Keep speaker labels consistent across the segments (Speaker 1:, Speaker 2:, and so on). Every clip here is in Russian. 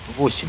Speaker 1: 8.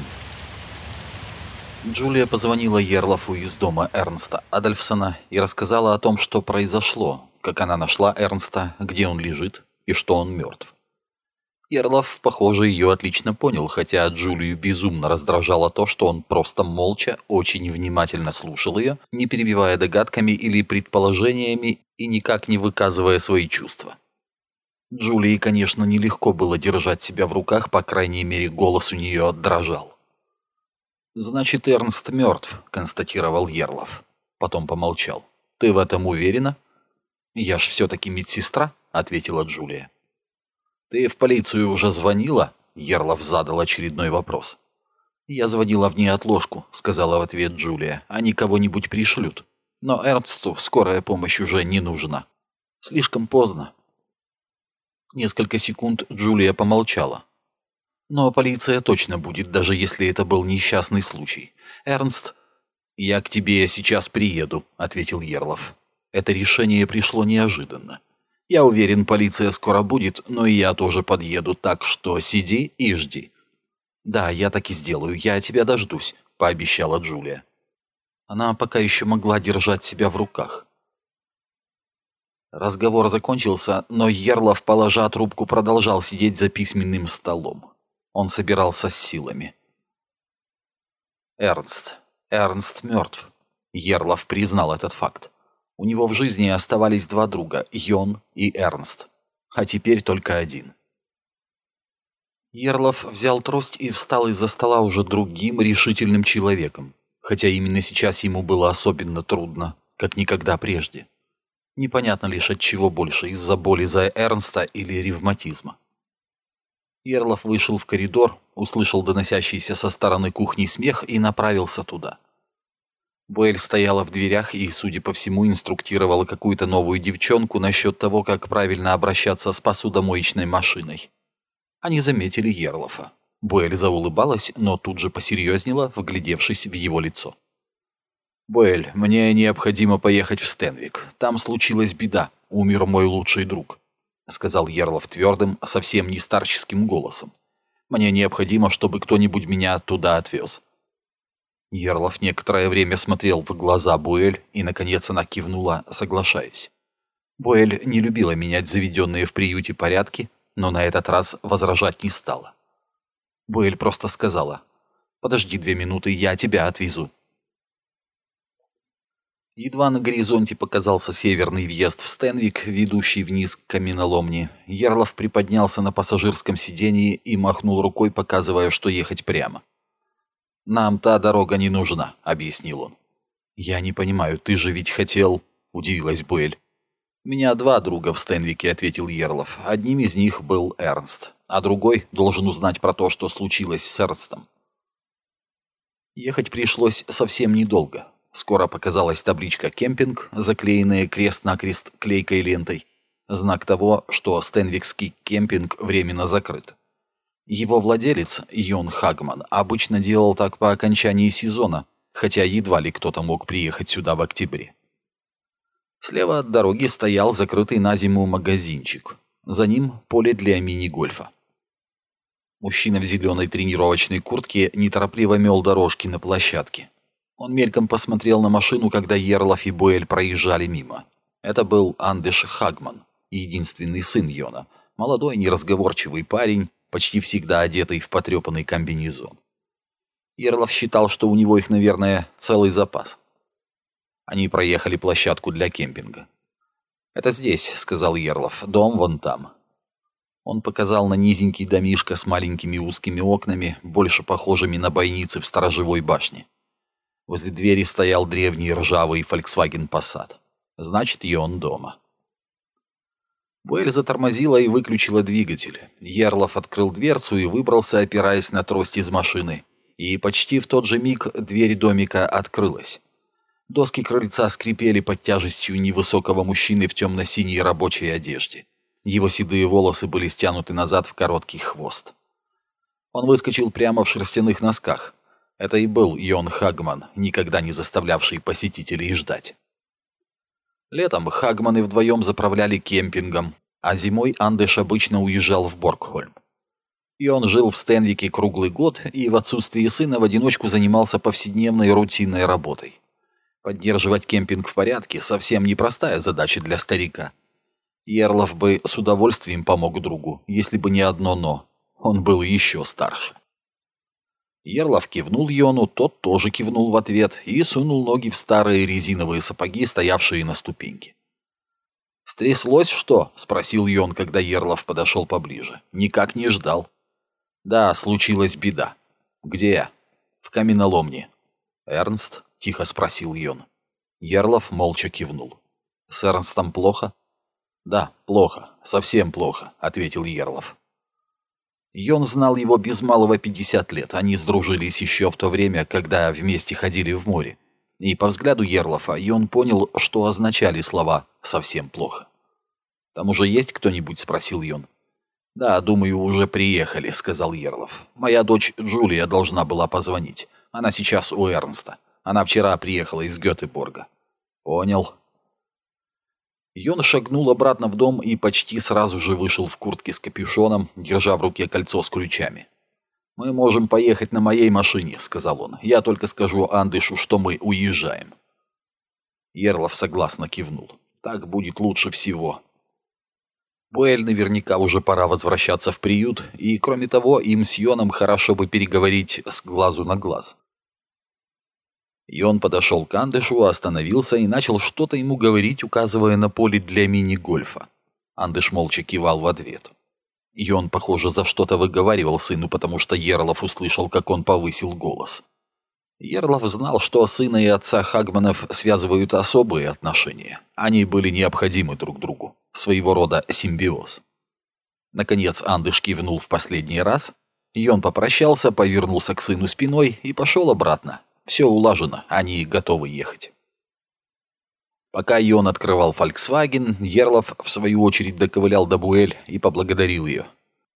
Speaker 1: Джулия позвонила Ерлафу из дома Эрнста Адольфсона и рассказала о том, что произошло, как она нашла Эрнста, где он лежит и что он мертв. Ерлаф, похоже, ее отлично понял, хотя Джулию безумно раздражало то, что он просто молча, очень внимательно слушал ее, не перебивая догадками или предположениями и никак не выказывая свои чувства. Джулии, конечно, нелегко было держать себя в руках, по крайней мере, голос у нее дрожал. «Значит, Эрнст мертв», — констатировал Ерлаф. Потом помолчал. «Ты в этом уверена?» «Я ж все-таки медсестра», — ответила Джулия. «Ты в полицию уже звонила?» — Ерлаф задал очередной вопрос. «Я звонила в неотложку», — сказала в ответ Джулия. «Они кого-нибудь пришлют. Но Эрнсту скорая помощь уже не нужна. Слишком поздно». Несколько секунд Джулия помолчала. «Но полиция точно будет, даже если это был несчастный случай. Эрнст...» «Я к тебе сейчас приеду», — ответил Ерлаф. Это решение пришло неожиданно. «Я уверен, полиция скоро будет, но и я тоже подъеду, так что сиди и жди». «Да, я так и сделаю, я тебя дождусь», — пообещала Джулия. Она пока еще могла держать себя в руках. Разговор закончился, но Ерлаф, положа трубку, продолжал сидеть за письменным столом. Он собирался с силами. Эрнст мертв. Ерлаф признал этот факт. У него в жизни оставались два друга, Йон и Эрнст. А теперь только один. Ерлаф взял трость и встал из-за стола уже другим решительным человеком, хотя именно сейчас ему было особенно трудно, как никогда прежде. Непонятно лишь от чего больше, из-за боли за Эрнста или ревматизма. Ерлаф вышел в коридор, услышал доносящийся со стороны кухни смех и направился туда. Буэль стояла в дверях и, судя по всему, инструктировала какую-то новую девчонку насчет того, как правильно обращаться с посудомоечной машиной. Они заметили Ерлафа. Буэль заулыбалась, но тут же посерьезнела, вглядевшись в его лицо. «Буэль, мне необходимо поехать в Стенвик. Там случилась беда. Умер мой лучший друг», — сказал Ерлаф твердым, совсем не старческим голосом. «Мне необходимо, чтобы кто-нибудь меня туда отвез». Ерлаф некоторое время смотрел в глаза Буэль, и, наконец, она кивнула, соглашаясь. Буэль не любила менять заведенные в приюте порядки, но на этот раз возражать не стала. Буэль просто сказала: «Подожди 2 минуты, я тебя отвезу». Едва на горизонте показался северный въезд в Стенвик, ведущий вниз к каменоломне, Ерлаф приподнялся на пассажирском сидении и махнул рукой, показывая, что ехать прямо. «Нам та дорога не нужна», — объяснил он. «Я не понимаю, ты же ведь хотел...» — удивилась Буэль. «У меня 2 друга в Стенвике», — ответил Ерлаф. «Одним из них был Эрнст, а другой должен узнать про то, что случилось с Эрнстом». Ехать пришлось совсем недолго. Скоро показалась табличка «Кемпинг», заклеенная крест-накрест клейкой лентой. Знак того, что Стенвикский кемпинг временно закрыт. Его владелец, Йон Хагман, обычно делал так по окончании сезона, хотя едва ли кто-то мог приехать сюда в октябре. Слева от дороги стоял закрытый на зиму магазинчик. За ним поле для мини-гольфа. Мужчина в зеленой тренировочной куртке неторопливо мел дорожки на площадке. Он мельком посмотрел на машину, когда Ерлаф и Буэль проезжали мимо. Это был Андеш Хагман, единственный сын Йона, молодой неразговорчивый парень, почти всегда одетый в потрепанный комбинезон. Ерлаф считал, что у него их, наверное, целый запас. Они проехали площадку для кемпинга. «Это здесь», — сказал Ерлаф, — «дом вон там». Он показал на низенький домишко с маленькими узкими окнами, больше похожими на бойницы в сторожевой башне. Возле двери стоял древний ржавый Volkswagen Passat. Значит, и он дома. Буэль затормозила и выключила двигатель. Ерлаф открыл дверцу и выбрался, опираясь на трость из машины. И почти в тот же миг дверь домика открылась. Доски крыльца скрипели под тяжестью невысокого мужчины в темно-синей рабочей одежде. Его седые волосы были стянуты назад в короткий хвост. Он выскочил прямо в шерстяных носках. Это и был Йон Хагман, никогда не заставлявший посетителей ждать. Летом Хагманы вдвоем заправляли кемпингом, а зимой Андеш обычно уезжал в Боргхольм. И он жил в Стенвике круглый год и в отсутствие сына в одиночку занимался повседневной рутинной работой. Поддерживать кемпинг в порядке – совсем непростая задача для старика. Ерлов бы с удовольствием помог другу, если бы не одно «но». Он был еще старше. Ерлов кивнул Йону, тот тоже кивнул в ответ и сунул ноги в старые резиновые сапоги, стоявшие на ступеньке. «Стряслось что?» – спросил Йон, когда Ерлов подошел поближе. «Никак не ждал». «Да, случилась беда». «Где?» «В каменоломне». «Эрнст?» – тихо спросил Йон. Ерлов молча кивнул. «С Эрнстом плохо?» «Да, плохо, совсем плохо», – ответил Ерлов. Йон знал его без малого 50 лет, они сдружились еще в то время, когда вместе ходили в море. И по взгляду Ерлова Йон понял, что означали слова «совсем плохо». «Там уже есть кто-нибудь?» – спросил Йон. «Да, думаю, уже приехали», – сказал Ерлов. «Моя дочь Джулия должна была позвонить. Она сейчас у Эрнста. Она вчера приехала из Гетеборга». «Понял». Йон шагнул обратно в дом и почти сразу же вышел в куртке с капюшоном, держа в руке кольцо с ключами. «Мы можем поехать на моей машине», — сказал он. «Я только скажу Андышу, что мы уезжаем». Ерлов согласно кивнул. «Так будет лучше всего». Буэль наверняка уже пора возвращаться в приют, и, кроме того, им с Йоном хорошо бы переговорить с глазу на глаз. Йон подошел к Андышу, остановился и начал что-то ему говорить, указывая на поле для мини-гольфа. Андыш молча кивал в ответ. Йон, похоже, за что-то выговаривал сыну, потому что Ерлов услышал, как он повысил голос. Ерлов знал, что сына и отца Хагманов связывают особые отношения. Они были необходимы друг другу. Своего рода симбиоз. Наконец Андыш кивнул в последний раз. Йон попрощался, повернулся к сыну спиной и пошел обратно. Все улажено, они готовы ехать. Пока Йон открывал «Фольксваген», Ерлов, в свою очередь, доковылял до Буэль и поблагодарил ее.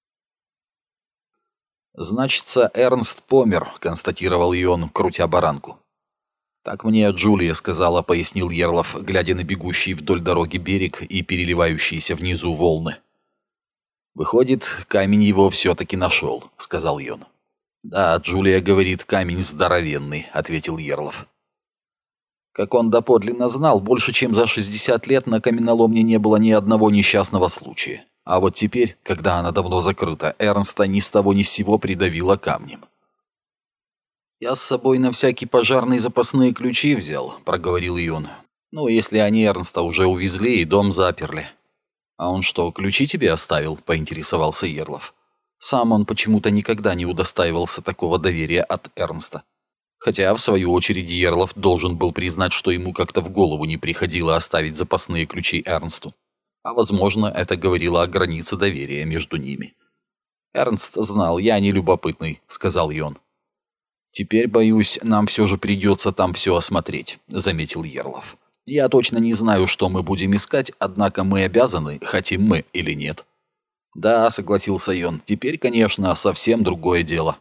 Speaker 1: «Значится, Эрнст помер», — констатировал Йон, крутя баранку. «Так мне Джулия сказала», — пояснил Ерлов, глядя на бегущий вдоль дороги берег и переливающиеся внизу волны. «Выходит, камень его все-таки нашел», — сказал Йон. «Да, Джулия говорит, камень здоровенный», — ответил Ерлов. Как он доподлинно знал, больше чем за 60 лет на каменоломне не было ни одного несчастного случая. А вот теперь, когда она давно закрыта, Эрнста ни с того ни с сего придавило камнем. «Я с собой на всякий пожарный запасные ключи взял», — проговорил Йон. «Ну, если они Эрнста уже увезли и дом заперли». «А он что, ключи тебе оставил?» — поинтересовался Ерлов. Сам он почему-то никогда не удостаивался такого доверия от Эрнста. Хотя, в свою очередь, Ерлов должен был признать, что ему как-то в голову не приходило оставить запасные ключи Эрнсту. А, возможно, это говорило о границе доверия между ними. «Эрнст знал, я не любопытный», — сказал Йон. «Теперь, боюсь, нам все же придется там все осмотреть», — заметил Ерлов. «Я точно не знаю, что мы будем искать, однако мы обязаны, хотим мы или нет». «Да», — согласился Йон, — «теперь, конечно, совсем другое дело».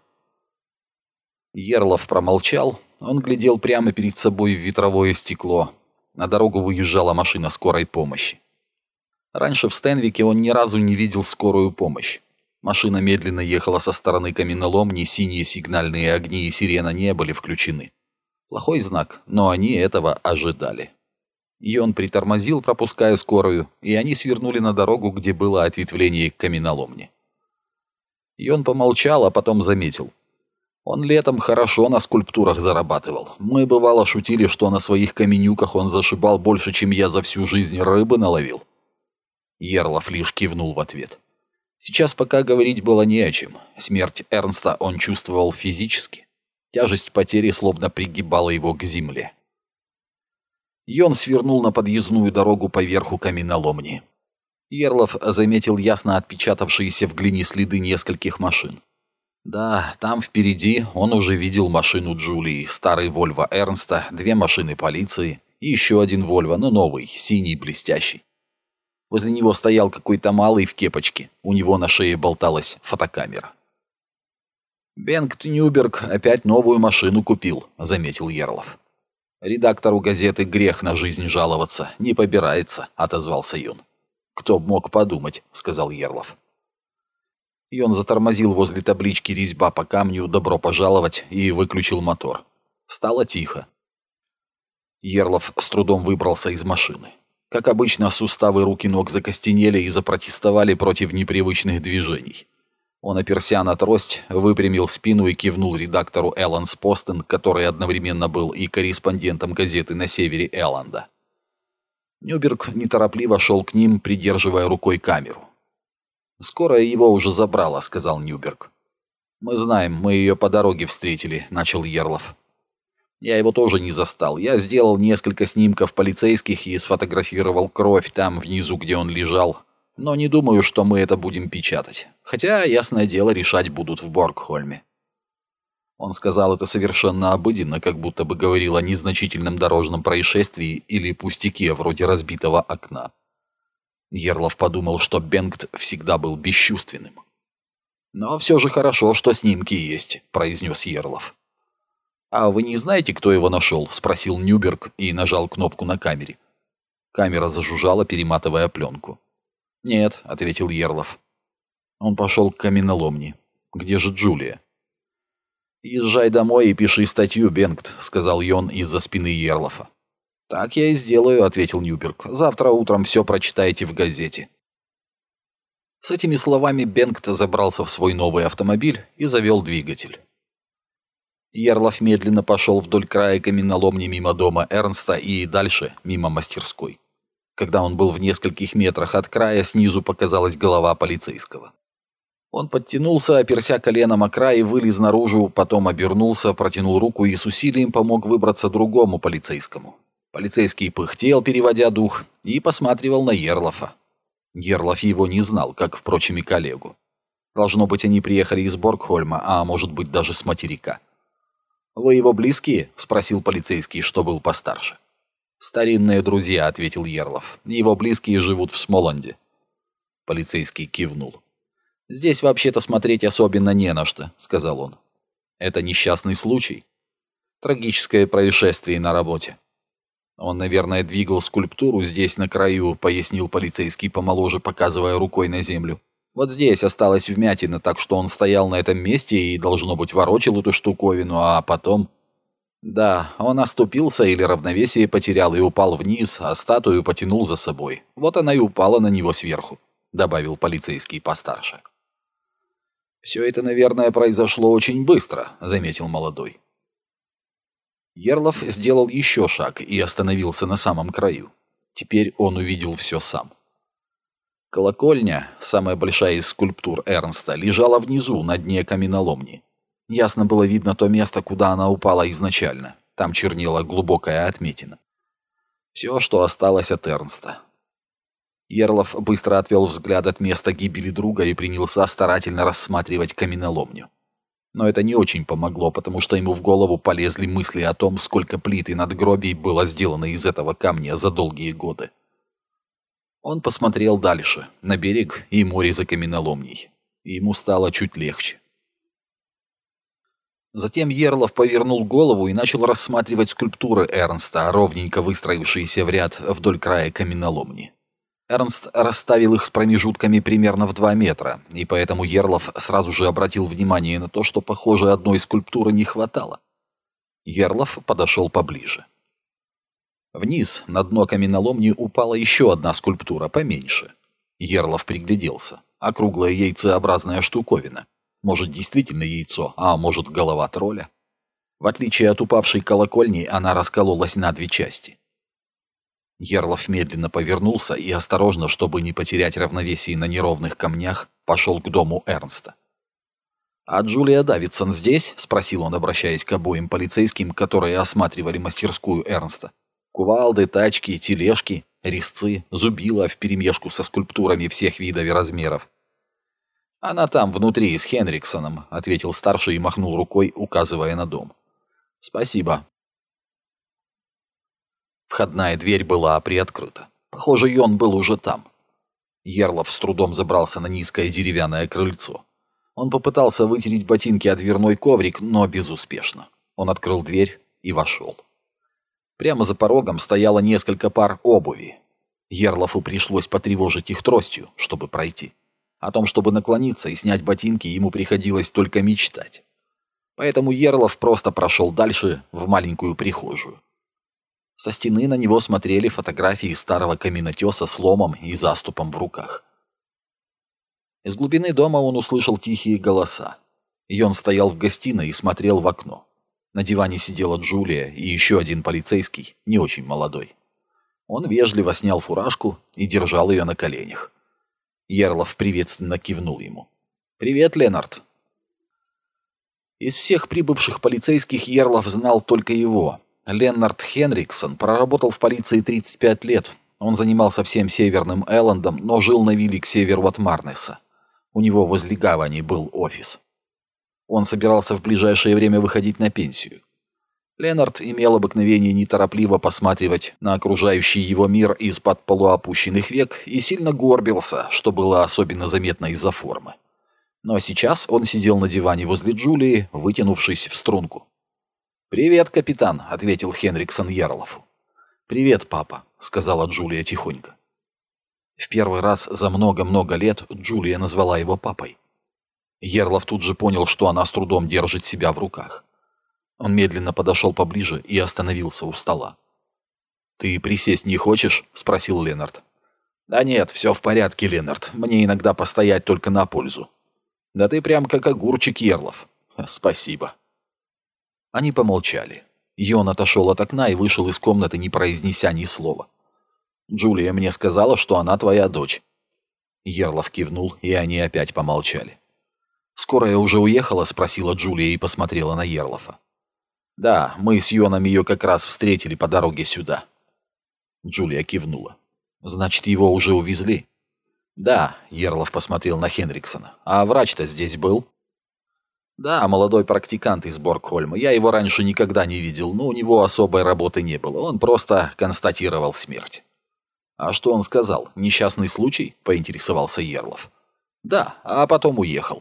Speaker 1: Ерлов промолчал, он глядел прямо перед собой в ветровое стекло. На дорогу выезжала машина скорой помощи. Раньше в Стенвике он ни разу не видел скорую помощь. Машина медленно ехала со стороны каменоломни, синие сигнальные огни и сирена не были включены. Плохой знак, но они этого ожидали. И он притормозил, пропуская скорую, и они свернули на дорогу, где было ответвление к каменоломне. И он помолчал, а потом заметил. Он летом хорошо на скульптурах зарабатывал. Мы, бывало, шутили, что на своих каменюках он зашибал больше, чем я за всю жизнь рыбы наловил. Ерлов лишь кивнул в ответ. Сейчас пока говорить было не о чем. Смерть Эрнста он чувствовал физически. Тяжесть потери словно пригибала его к земле. Йон свернул на подъездную дорогу поверху каменоломни. Ерлов заметил ясно отпечатавшиеся в глине следы нескольких машин. Да, там впереди он уже видел машину Джулии, старый Вольво Эрнста, 2 машины полиции и еще один Вольво, но новый, синий, блестящий. Возле него стоял какой-то малый в кепочке, у него на шее болталась фотокамера. «Бенгт Нюберг опять новую машину купил», — заметил Ерлов. «Редактору газеты грех на жизнь жаловаться, не побирается», — отозвался Йон. «Кто б мог подумать», — сказал Ерлов. И он затормозил возле таблички «Резьба по камню, добро пожаловать» и выключил мотор. Стало тихо. Ерлов с трудом выбрался из машины. Как обычно, суставы рук и ног закостенели и запротестовали против непривычных движений. Он оперся на трость, выпрямил спину и кивнул редактору Эллендс Постен, который одновременно был и корреспондентом газеты на севере Элленда. Нюберг неторопливо шел к ним, придерживая рукой камеру. «Скоро его уже забрало», — сказал Нюберг. «Мы знаем, мы ее по дороге встретили», — начал Ерлов. «Я его тоже не застал. Я сделал несколько снимков полицейских и сфотографировал кровь там внизу, где он лежал. Но не думаю, что мы это будем печатать. Хотя, ясное дело, решать будут в Боргхольме». Он сказал это совершенно обыденно, как будто бы говорил о незначительном дорожном происшествии или пустяке вроде разбитого окна. Ерлов подумал, что Бенгт всегда был бесчувственным. «Но все же хорошо, что снимки есть», — произнес Ерлов. «А вы не знаете, кто его нашел?» — спросил Нюберг и нажал кнопку на камере. Камера зажужжала, перематывая пленку. «Нет», — ответил Ерлов. Он пошел к каменоломне. «Где же Джулия?» «Езжай домой и пиши статью, Бенгт», — сказал Йон из-за спины Ерлофа. «Так я и сделаю», — ответил Нюберг. «Завтра утром все прочитаете в газете». С этими словами Бенгт забрался в свой новый автомобиль и завел двигатель. Ерлов медленно пошел вдоль края каменоломни мимо дома Эрнста и дальше, мимо мастерской. Когда он был в нескольких метрах от края, снизу показалась голова полицейского. Он подтянулся, оперся коленом о край, вылез наружу, потом обернулся, протянул руку и с усилием помог выбраться другому полицейскому. Полицейский пыхтел, переводя дух, и посматривал на Ерлофа. Ерлоф его не знал, как, впрочем, и коллегу. Должно быть, они приехали из Боргхольма, а может быть, даже с материка. «Вы его близкие?» — спросил полицейский, что был постарше. «Старинные друзья», — ответил Ерлов. «Его близкие живут в Смоланде». Полицейский кивнул. «Здесь вообще-то смотреть особенно не на что», — сказал он. «Это несчастный случай. Трагическое происшествие на работе». «Он, наверное, двигал скульптуру здесь, на краю», — пояснил полицейский помоложе, показывая рукой на землю. «Вот здесь осталась вмятина, так что он стоял на этом месте и, должно быть, ворочил эту штуковину, а потом...» «Да, он оступился или равновесие потерял и упал вниз, а статую потянул за собой. Вот она и упала на него сверху», — добавил полицейский постарше. «Все это, наверное, произошло очень быстро», — заметил молодой. Ерлов сделал еще шаг и остановился на самом краю. Теперь он увидел все сам. Колокольня, самая большая из скульптур Эрнста, лежала внизу, на дне каменоломни. Ясно было видно то место, куда она упала изначально. Там чернела глубокая отметина. Все, что осталось от Эрнста. Ерлов быстро отвел взгляд от места гибели друга и принялся старательно рассматривать каменоломню. Но это не очень помогло, потому что ему в голову полезли мысли о том, сколько плит и надгробий было сделано из этого камня за долгие годы. Он посмотрел дальше, на берег и море за каменоломней. И ему стало чуть легче. Затем Ерлов повернул голову и начал рассматривать скульптуры Эрнста, ровненько выстроившиеся в ряд вдоль края каменоломни. Эрнст расставил их с промежутками примерно в 2 метра, и поэтому Ерлов сразу же обратил внимание на то, что, похоже, одной скульптуры не хватало. Ерлов подошел поближе. Вниз, на дно каменоломни, упала еще одна скульптура, поменьше. Ерлов пригляделся. Округлая яйцеобразная штуковина. Может, действительно яйцо, а может, голова тролля. В отличие от упавшей колокольни, она раскололась на 2 части. Ерлов медленно повернулся и осторожно, чтобы не потерять равновесие на неровных камнях, пошел к дому Эрнста. «А Джулия Давидсон здесь?» — спросил он, обращаясь к обоим полицейским, которые осматривали мастерскую Эрнста. Кувалды, тачки, тележки, резцы, зубила вперемешку со скульптурами всех видов и размеров. «Она там, внутри, с Хенриксоном», — ответил старший и махнул рукой, указывая на дом. «Спасибо». Входная дверь была приоткрыта. Похоже, Йон был уже там. Ерлов с трудом забрался на низкое деревянное крыльцо. Он попытался вытереть ботинки о дверной коврик, но безуспешно. Он открыл дверь и вошел. Прямо за порогом стояло несколько пар обуви. Ерлову пришлось потревожить их тростью, чтобы пройти. О том, чтобы наклониться и снять ботинки, ему приходилось только мечтать. Поэтому Ерлов просто прошел дальше, в маленькую прихожую. Со стены на него смотрели фотографии старого каменотеса с ломом и заступом в руках. Из глубины дома он услышал тихие голоса. И он стоял в гостиной и смотрел в окно. На диване сидела Джулия и еще один полицейский, не очень молодой. Он вежливо снял фуражку и держал ее на коленях. Ерлов приветственно кивнул ему. «Привет, Ленард». Из всех прибывших полицейских Ерлов знал только его. Леннард Хенриксон проработал в полиции 35 лет. Он занимался всем Северным Эллендом, но жил на вилле к северу от Марнеса. У него возле гавани был офис. Он собирался в ближайшее время выходить на пенсию. Леннард имел обыкновение неторопливо посматривать на окружающий его мир из-под полуопущенных век и сильно горбился, что было особенно заметно из-за формы. Но сейчас он сидел на диване возле Джулии, вытянувшись в струнку. «Привет, капитан», — ответил Хенриксон Ярлову. «Привет, папа», — сказала Джулия тихонько. В первый раз за много-много лет Джулия назвала его папой. Ерлов тут же понял, что она с трудом держит себя в руках. Он медленно подошел поближе и остановился у стола. «Ты присесть не хочешь?» — спросил Леннард. «Да нет, все в порядке, Леннард. Мне иногда постоять только на пользу». «Да ты прям как огурчик, Ерлов». «Спасибо». Они помолчали. Йон отошел от окна и вышел из комнаты, не произнеся ни слова. «Джулия мне сказала, что она твоя дочь». Ерлов кивнул, и они опять помолчали. «Скорая уже уехала?» — спросила Джулия и посмотрела на Ерлофа. «Да, мы с Йоном ее как раз встретили по дороге сюда». Джулия кивнула. «Значит, его уже увезли?» «Да», — Ерлов посмотрел на Хенриксона. «А врач-то здесь был?» «Да, молодой практикант из Боргхольма. Я его раньше никогда не видел, но у него особой работы не было. Он просто констатировал смерть». «А что он сказал? Несчастный случай?» — поинтересовался Ерлов. «Да, а потом уехал».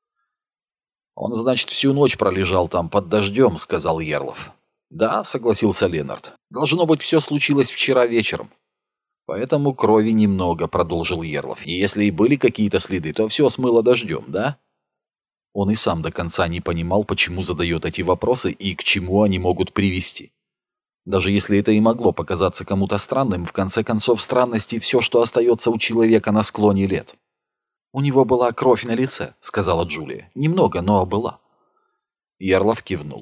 Speaker 1: «Он, значит, всю ночь пролежал там под дождем», — сказал Ерлов. «Да», — согласился Леннард. «Должно быть, все случилось вчера вечером». «Поэтому крови немного», — продолжил Ерлов. «И если и были какие-то следы, то все смыло дождем, да?» Он и сам до конца не понимал, почему задает эти вопросы и к чему они могут привести. Даже если это и могло показаться кому-то странным, в конце концов странности все, что остается у человека на склоне лет. «У него была кровь на лице», — сказала Джулия. «Немного, но была». Ерлов кивнул.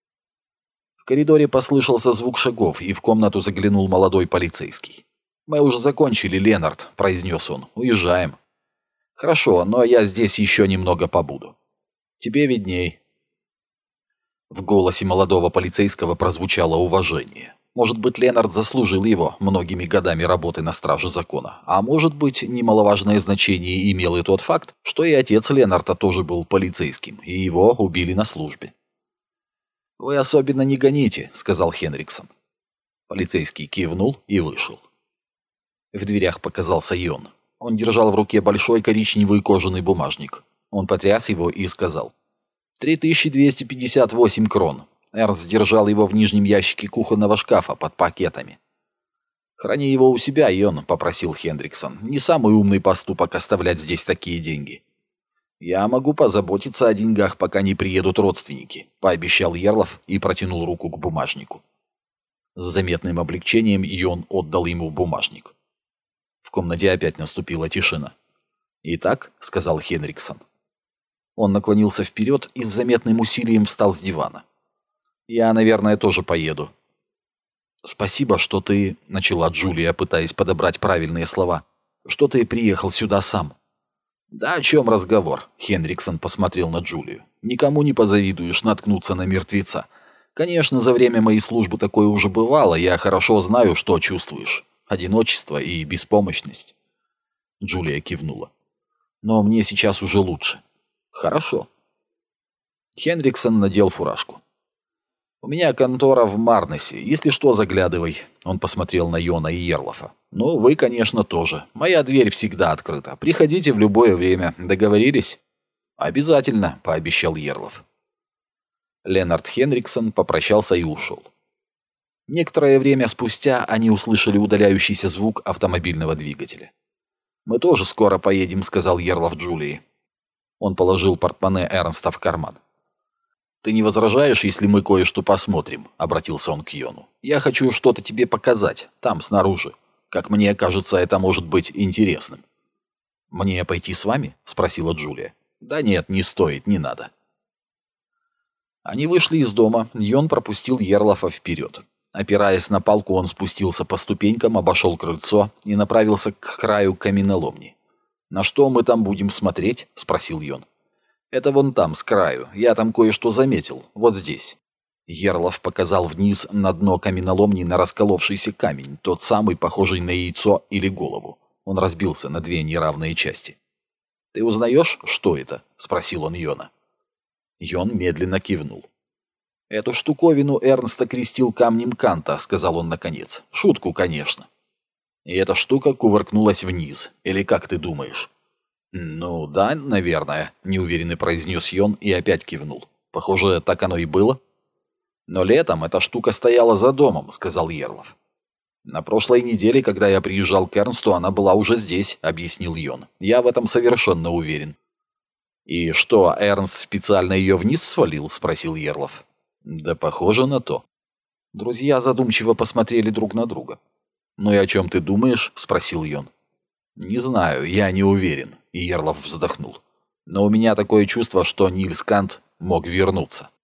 Speaker 1: В коридоре послышался звук шагов, и в комнату заглянул молодой полицейский. «Мы уже закончили, Леннард», — произнес он. «Уезжаем». «Хорошо, но я здесь еще немного побуду». «Тебе видней». В голосе молодого полицейского прозвучало уважение. Может быть, Леннард заслужил его многими годами работы на страже закона. А может быть, немаловажное значение имел и тот факт, что и отец Леннарда тоже был полицейским, и его убили на службе. «Вы особенно не гоните», — сказал Хенриксон. Полицейский кивнул и вышел. В дверях показался Йон. Он держал в руке большой коричневый кожаный бумажник. Он потряс его и сказал: 3258 крон. Эрнст держал его в нижнем ящике кухонного шкафа под пакетами. «Храни его у себя, Йон», — попросил Хендриксон. «Не самый умный поступок оставлять здесь такие деньги». «Я могу позаботиться о деньгах, пока не приедут родственники», — пообещал Ерлов и протянул руку к бумажнику. С заметным облегчением Йон отдал ему бумажник. В комнате опять наступила тишина. «Итак», — сказал Хенриксон. Он наклонился вперед и с заметным усилием встал с дивана. «Я, наверное, тоже поеду». «Спасибо, что ты...» — начала Джулия, пытаясь подобрать правильные слова. «Что ты приехал сюда сам?» «Да о чем разговор?» — Хенриксон посмотрел на Джулию. «Никому не позавидуешь наткнуться на мертвеца. Конечно, за время моей службы такое уже бывало, я хорошо знаю, что чувствуешь. Одиночество и беспомощность». Джулия кивнула. «Но мне сейчас уже лучше». «Хорошо». Хенриксон надел фуражку. «У меня контора в Марнесе. Если что, заглядывай». Он посмотрел на Йона и Ерлофа. «Ну, вы, конечно, тоже. Моя дверь всегда открыта. Приходите в любое время. Договорились?» «Обязательно», — пообещал Ерлоф. Леннард Хенриксон попрощался и ушел. Некоторое время спустя они услышали удаляющийся звук автомобильного двигателя. «Мы тоже скоро поедем», — сказал Ерлов Джулии. Он положил портмоне Эрнста в карман. «Ты не возражаешь, если мы кое-что посмотрим?» — обратился он к Йону. «Я хочу что-то тебе показать, там, снаружи. Как мне кажется, это может быть интересным». «Мне пойти с вами?» — спросила Джулия. «Да нет, не стоит, не надо». Они вышли из дома, Йон пропустил Ерлафа вперед. Опираясь на палку, он спустился по ступенькам, обошел крыльцо и направился к краю каменоломни. «На что мы там будем смотреть?» — спросил Йон. «Это вон там, с краю. Я там кое-что заметил. Вот здесь». Ерлов показал вниз на дно каменоломни на расколовшийся камень, тот самый, похожий на яйцо или голову. Он разбился на две неравные части. «Ты узнаешь, что это?» — спросил он Йона. Йон медленно кивнул. «Эту штуковину Эрнст окрестил камнем Канта», — сказал он наконец. «В шутку, конечно». «И эта штука кувыркнулась вниз. Или как ты думаешь?» «Ну да, наверное», — неуверенно произнес Йон и опять кивнул. «Похоже, так оно и было». «Но летом эта штука стояла за домом», — сказал Ерлов. «На прошлой неделе, когда я приезжал к Эрнсту, она была уже здесь», — объяснил Йон. «Я в этом совершенно уверен». «И что, Эрнст специально ее вниз свалил?» — спросил Ерлов. «Да похоже на то». Друзья задумчиво посмотрели друг на друга. «Ну и о чем ты думаешь?» — спросил Йон. «Не знаю, я не уверен», — и Ерлов вздохнул. «Но у меня такое чувство, что Нильс Кант мог вернуться».